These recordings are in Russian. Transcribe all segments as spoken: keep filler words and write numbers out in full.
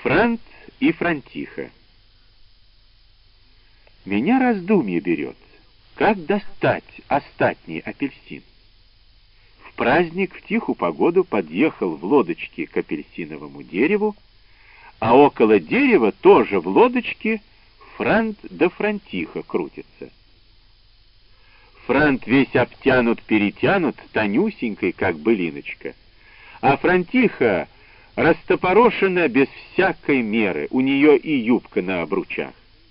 Франт и Франтиха. Меня раздумье берет, как достать остатний апельсин. В праздник в тихую погоду подъехал в лодочке к апельсиновому дереву, а около дерева тоже в лодочке Франт да Франтиха крутятся. Франт весь обтянут-перетянут, тонюсенькой, как былиночка, а Франтиха растопорошена без всякой меры, у нее и юбка на обручах.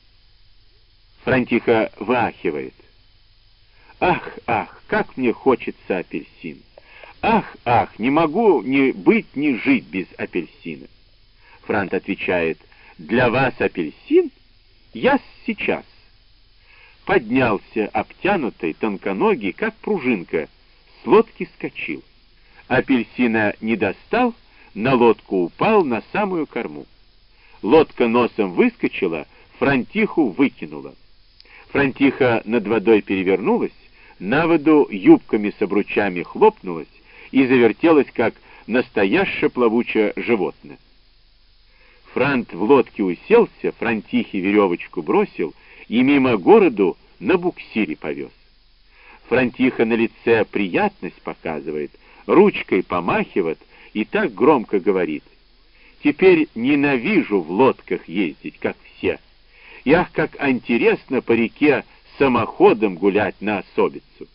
Франтиха выахивает. «Ах, ах, как мне хочется апельсин! Ах, ах, не могу ни быть, ни жить без апельсина!» Франт отвечает: «Для вас апельсин? Я сейчас!» Поднялся, обтянутый, тонконогий, как пружинка, с лодки скочил. Апельсина не достал, на лодку упал на самую корму. Лодка носом выскочила, Франтиху выкинула. Франтиха над водой перевернулась, на воду юбками с обручами хлопнулась и завертелась, как настоящее плавучее животное. Франт в лодке уселся, Франтихе веревочку бросил и мимо городу на буксире повез. Франтиха на лице приятность показывает, ручкой помахивает и так громко говорит: «Теперь ненавижу в лодках ездить, как все. И ах, как интересно по реке самоходом гулять на особицу!»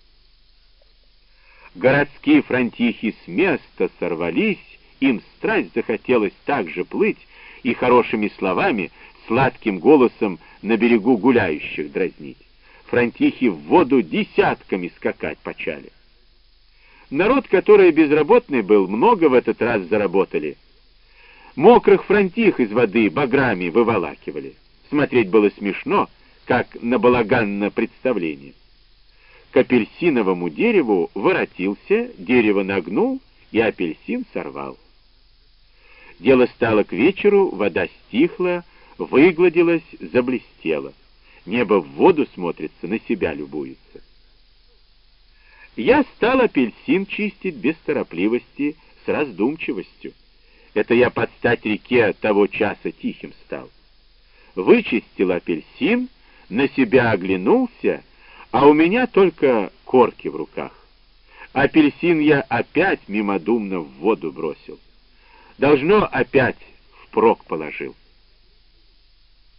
Городские Франтихи с места сорвались, им страсть захотелось так же плыть и хорошими словами, сладким голосом на берегу гуляющих дразнить. Франтихи в воду десятками скакать почали. Народ, который безработный был, много в этот раз заработали. Мокрых франтих из воды баграми выволакивали. Смотреть было смешно, как на балаганное представление. К апельсиновому дереву воротился, дерево нагнул и апельсин сорвал. Дело стало к вечеру, вода стихла, выгладилась, заблестела. Небо в воду смотрится, на себя любуется. Я стал апельсин чистить без торопливости, с раздумчивостью. Это я под стать реке того часа тихим стал. Вычистил апельсин, на себя оглянулся, а у меня только корки в руках. Апельсин я опять мимодумно в воду бросил. Должно, опять впрок положил.